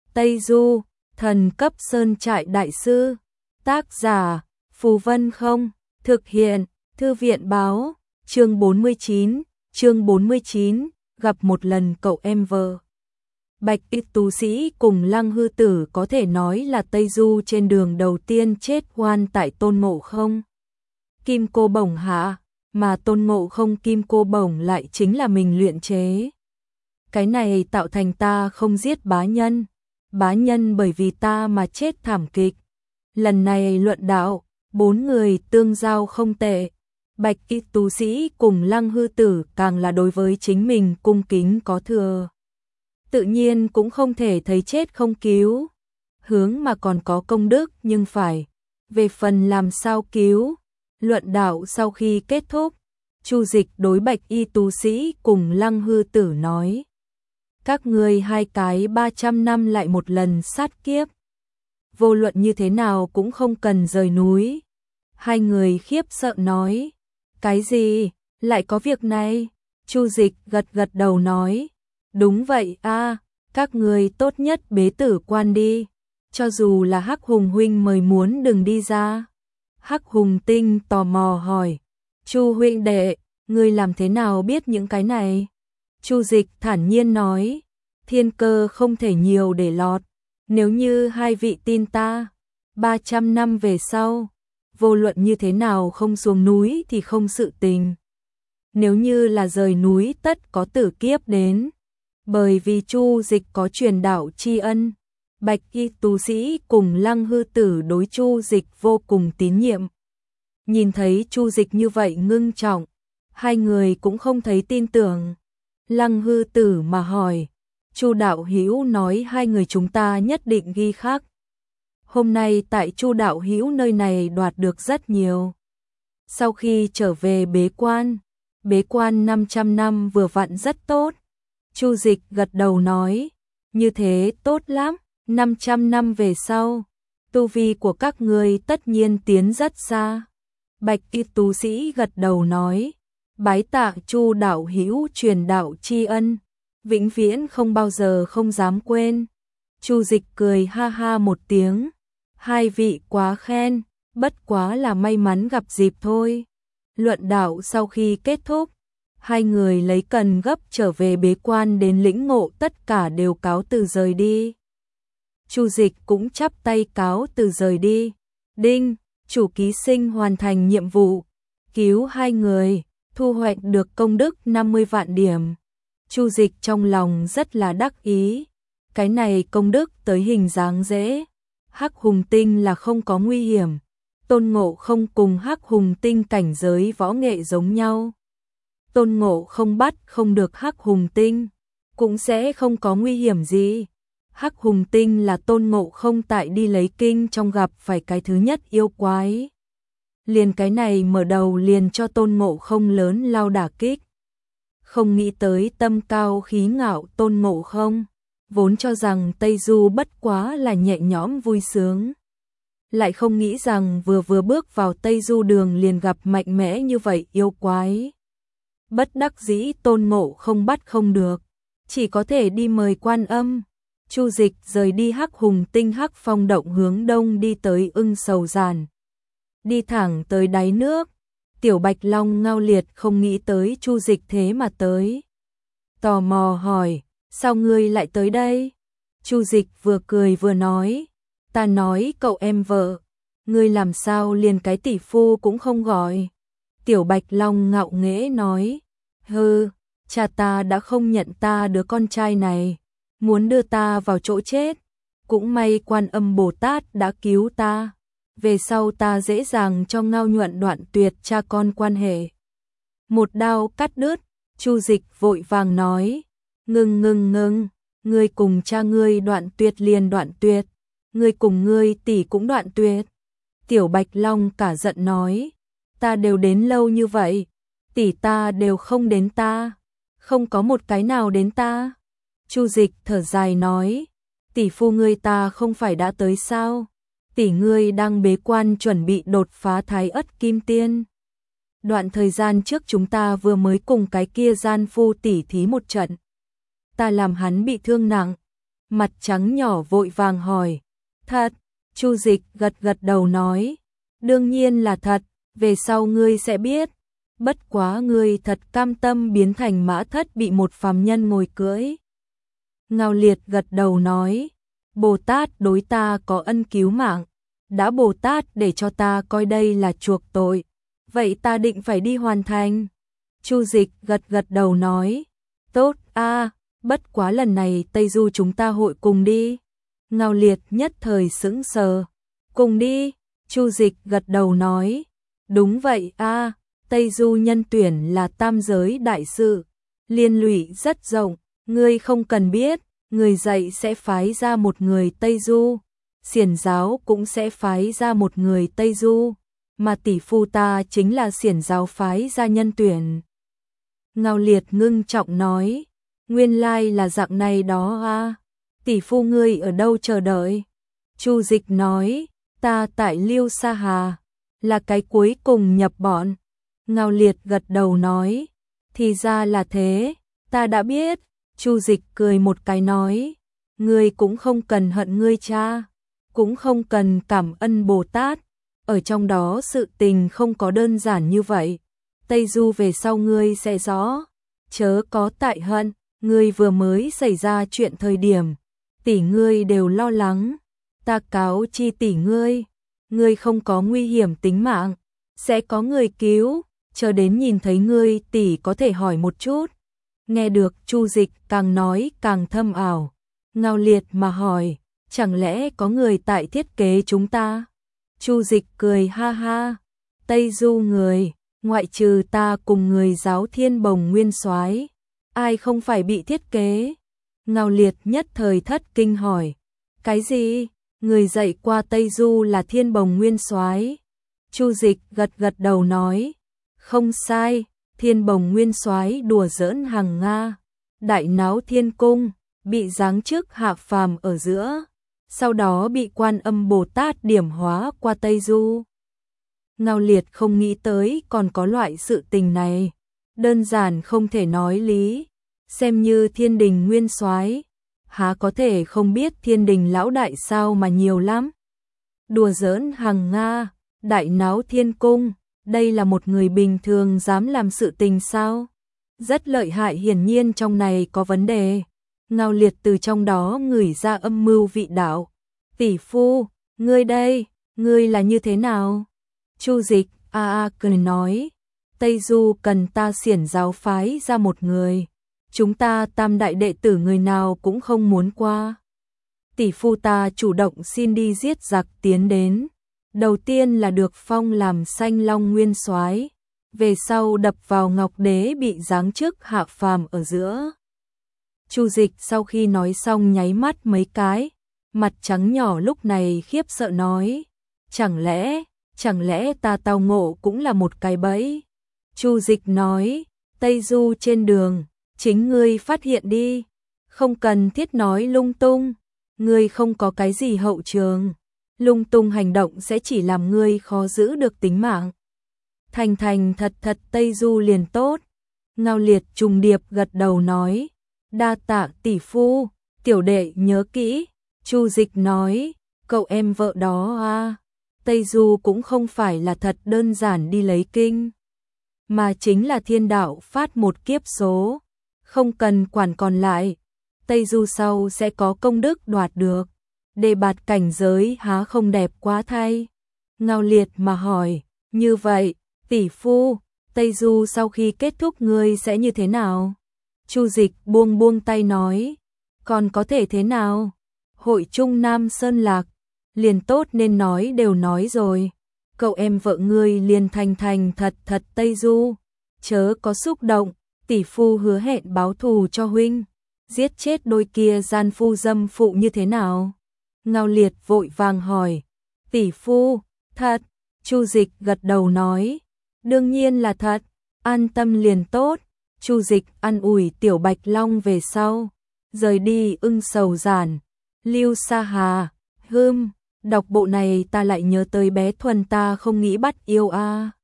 Tây Du, thần cấp sơn trại đại sư. Tác giả, Phù Vân Không. Thực hiện, Thư viện báo. Chương 49, gặp một lần cậu em vợ. Bạch Y tu sĩ cùng Lăng Hư Tử có thể nói là Tây Du trên đường đầu tiên chết oan tại Tôn Ngộ Không. Kim cô bổng hạ, mà Tôn Ngộ Không kim cô bổng lại chính là mình luyện chế. Cái này tạo thành ta không giết bá nhân bởi vì ta mà chết thảm kịch. Lần này luận đạo, 4 người tương giao không tệ. Bạch Y tu sĩ cùng Lăng Hư Tử càng là đối với chính mình cung kính có thừa. Tự nhiên cũng không thể thấy chết không cứu. Hướng mà còn có công đức nhưng phải. Về phần làm sao cứu. Luận đạo sau khi kết thúc, Chu Dịch đối Bạch Y tu sĩ cùng Lăng Hư Tử nói. Các ngươi hai cái 300 năm lại một lần sát kiếp. Vô luận như thế nào cũng không cần rời núi. Hai người khiếp sợ nói. Cái gì? Lại có việc này? Chu Dịch gật đầu nói. Đúng vậy a, các ngươi tốt nhất bế tử quan đi. Cho dù là Hắc Hùng huynh mời muốn đừng đi ra. Hắc Hùng Tinh tò mò hỏi. Chu huynh đệ, ngươi làm thế nào biết những cái này? Chu Dịch thản nhiên nói. Thiên cơ không thể nhiều để lọt. Nếu như hai vị tin ta, 300 năm về sau, vô luận như thế nào không xuống núi thì không sự tình. Nếu như là rời núi tất có tử kiếp đến. Bởi vì Chu Dịch có truyền đạo tri ân, Bạch Y tu sĩ cùng Lăng Hư Tử đối Chu Dịch vô cùng tín nhiệm. Nhìn thấy Chu Dịch như vậy ngưng trọng, hai người cũng không thấy tin tưởng. Lăng Hư Tử mà hỏi, Chu đạo hữu nói hai người chúng ta nhất định ghi khắc. Hôm nay tại Chu đạo hữu nơi này đoạt được rất nhiều. Sau khi trở về bế quan 500 năm vừa vặn rất tốt. Chu Dịch gật đầu nói, như thế tốt lắm, 500 năm về sau, tu vi của các ngươi tất nhiên tiến rất xa. Bạch Y tu sĩ gật đầu nói, bái tạ Chu đạo hữu truyền đạo tri ân, vĩnh viễn không bao giờ không dám quên. Chu Dịch cười ha ha một tiếng, hai vị quá khen, bất quá là may mắn gặp dịp thôi. Luận đạo sau khi kết thúc, hai người lấy cần gấp trở về bế quan đến lĩnh ngộ, tất cả đều cáo từ rời đi. Chu Dịch cũng chắp tay cáo từ rời đi. Đinh, chủ ký sinh hoàn thành nhiệm vụ, cứu hai người, thu hoạch được công đức 50 vạn điểm. Chu Dịch trong lòng rất là đắc ý. Cái này công đức tới hình dáng dễ. Hắc Hùng Tinh là không có nguy hiểm. Tôn Ngộ Không cùng Hắc Hùng Tinh cảnh giới võ nghệ giống nhau. Tôn Ngộ Không bắt không được Hắc Hùng Tinh, cũng sẽ không có nguy hiểm gì. Hắc Hùng Tinh là Tôn Ngộ Không tại đi lấy kinh trong gặp phải cái thứ nhất yêu quái. Liền cái này mở đầu liền cho Tôn Ngộ Không lớn lao đả kích. Không nghĩ tới tâm cao khí ngạo Tôn Ngộ Không, vốn cho rằng Tây Du bất quá là nhẹ nhõm vui sướng. Lại không nghĩ rằng vừa bước vào Tây Du đường liền gặp mạnh mẽ như vậy yêu quái. Bất đắc dĩ Tôn Ngộ Không bắt không được, chỉ có thể đi mời Quan Âm. Chu Dịch rời đi Hắc Hùng Tinh Hắc Phong động hướng đông đi tới Ưng Sầu Giản. Đi thẳng tới đáy nước, Tiểu Bạch Long Ngao Liệt không nghĩ tới Chu Dịch thế mà tới. Tò mò hỏi, sao ngươi lại tới đây? Chu Dịch vừa cười vừa nói, ta nói cậu em vợ, ngươi làm sao liền cái tỷ phu cũng không gọi. Tiểu Bạch Long ngạo nghễ nói, hừ, cha ta đã không nhận ta đứa con trai này, muốn đưa ta vào chỗ chết. Cũng may Quan Âm Bồ Tát đã cứu ta, về sau ta dễ dàng cho Ngao Nhuận đoạn tuyệt cha con quan hệ. Một đao cắt đứt, Chu Dịch vội vàng nói, ngưng, ngươi cùng cha ngươi đoạn tuyệt liền đoạn tuyệt, ngươi cùng ngươi tỷ cũng đoạn tuyệt. Tiểu Bạch Long cả giận nói, ta đều đến lâu như vậy, tỷ ta đều không đến ta, không có một cái nào đến ta. Chu Dịch thở dài nói, tỷ phu ngươi ta không phải đã tới sao? Tỷ ngươi đang bế quan chuẩn bị đột phá Thái Ất Kim Tiên. Đoạn thời gian trước chúng ta vừa mới cùng cái kia gian phu tỉ thí một trận. Ta làm hắn bị thương nặng, Mặt trắng nhỏ vội vàng hỏi. Thật, Chu Dịch gật gật đầu nói. Đương nhiên là thật, về sau ngươi sẽ biết. Bất quá ngươi thật cam tâm biến thành mã thất bị một phàm nhân ngồi cưỡi. Ngao Liệt gật đầu nói. Bồ Tát đối ta có ân cứu mạng. Đã Bồ Tát để cho ta coi đây là chuộc tội. Vậy ta định phải đi hoàn thành. Chu Dịch gật gật đầu nói. Tốt a, bất quá lần này Tây Du chúng ta hội cùng đi. Ngao Liệt nhất thời sững sờ. Cùng đi, Chu Dịch gật đầu nói. Đúng vậy a, Tây Du nhân tuyển là tam giới đại sự. Liên lụy rất rộng, ngươi không cần biết, người dạy sẽ phái ra một người Tây Du. Xiển giáo cũng sẽ phái ra một người Tây Du. Mà tỷ phu ta chính là xiển giáo phái ra nhân tuyển. Ngao Liệt ngưng trọng nói. Nguyên lai là dạng này đó a. Tỷ phu ngươi ở đâu chờ đợi? Chu Dịch nói. Ta tại Liêu Sa Hà. Là cái cuối cùng nhập bọn. Ngao Liệt gật đầu nói. Thì ra là thế. Ta đã biết. Chu Dịch cười một cái nói. Ngươi cũng không cần hận ngươi cha. Cũng không cần cảm ơn Bồ Tát. Ở trong đó sự tình không có đơn giản như vậy. Tây Du về sau ngươi sẽ rõ. Chớ có tại hận. Ngươi vừa mới xảy ra chuyện thời điểm. Tỷ ngươi đều lo lắng. Ta cáo chi tỷ ngươi. Ngươi không có nguy hiểm tính mạng. Sẽ có người cứu. Chờ đến nhìn thấy ngươi tỷ có thể hỏi một chút. Nghe được Chu Dịch càng nói càng thâm ảo. Ngao Liệt mà hỏi. Chẳng lẽ có người tại thiết kế chúng ta? Chu Dịch cười ha ha. Tây Du người, ngoại trừ ta cùng người giáo Thiên Bồng Nguyên Soái, ai không phải bị thiết kế? Ngao Liệt nhất thời thất kinh hỏi. Cái gì? Người dạy qua Tây Du là Thiên Bồng Nguyên Soái? Chu Dịch gật gật đầu nói. Không sai, Thiên Bồng Nguyên Soái đùa giỡn hàng Nga. Đại náo thiên cung, bị giáng chức hạ phàm ở giữa. Sau đó bị Quan Âm Bồ Tát điểm hóa qua Tây Du. Ngao Liệt không nghĩ tới còn có loại sự tình này. Đơn giản không thể nói lý. Xem như Thiên Đình Nguyên Soái, há có thể không biết Thiên Đình lão đại sao mà nhiều lắm. Đùa giỡn hàng Nga, đại náo thiên cung, đây là một người bình thường dám làm sự tình sao? Rất lợi hại, hiển nhiên trong này có vấn đề. Ngao Liệt từ trong đó ngửi ra âm mưu vị đạo. Tỷ phu, ngươi đây, ngươi là như thế nào? Chu Dịch cười nói. Tây Du cần ta xiển giáo phái ra một người. Chúng ta tam đại đệ tử người nào cũng không muốn qua. Tỷ phu ta chủ động xin đi giết giặc tiến đến. Đầu tiên là được phong làm Sanh Long Nguyên Soái, về sau đập vào Ngọc Đế bị giáng chức hạ phàm ở giữa. Chu Dịch sau khi nói xong nháy mắt mấy cái, mặt trắng nhỏ lúc này khiếp sợ nói. Chẳng lẽ ta tao ngộ cũng là một cái bẫy? Chu Dịch nói, Tây Du trên đường, chính ngươi phát hiện đi, không cần thiết nói lung tung, ngươi không có cái gì hậu trường, lung tung hành động sẽ chỉ làm ngươi khó giữ được tính mạng. Thành thành thật thật Tây Du liền tốt. Ngao Liệt trùng điệp gật đầu nói, đa tạ tỷ phu, tiểu đệ nhớ kỹ. Chu Dịch nói, cậu em vợ đó Tây Du cũng không phải là thật đơn giản đi lấy kinh, mà chính là thiên đạo phát một kiếp số, không cần quản còn lại. Tây Du sau sẽ có công đức đoạt được, đề bạt cảnh giới há không đẹp quá thay? Ngao Liệt mà hỏi, như vậy, tỷ phu, Tây Du sau khi kết thúc ngươi sẽ như thế nào? Chu Dịch buông tay nói, còn có thể thế nào? Hội Trung Nam Sơn Lạc, liền tốt nên nói đều nói rồi. Cậu em vợ ngươi liền thành thật Tây Du, chớ có xúc động, tỷ phu hứa hẹn báo thù cho huynh, giết chết đôi kia gian phu dâm phụ như thế nào? Ngao Liệt vội vàng hỏi, tỷ phu, thật? Chu Dịch gật đầu nói, đương nhiên là thật, an tâm liền tốt. Chu Dịch an ủi Tiểu Bạch Long về sau, rời đi ưng sầu giản. Liêu Sa Hà, đọc bộ này ta lại nhớ tới bé Thuần ta không nghĩ bắt yêu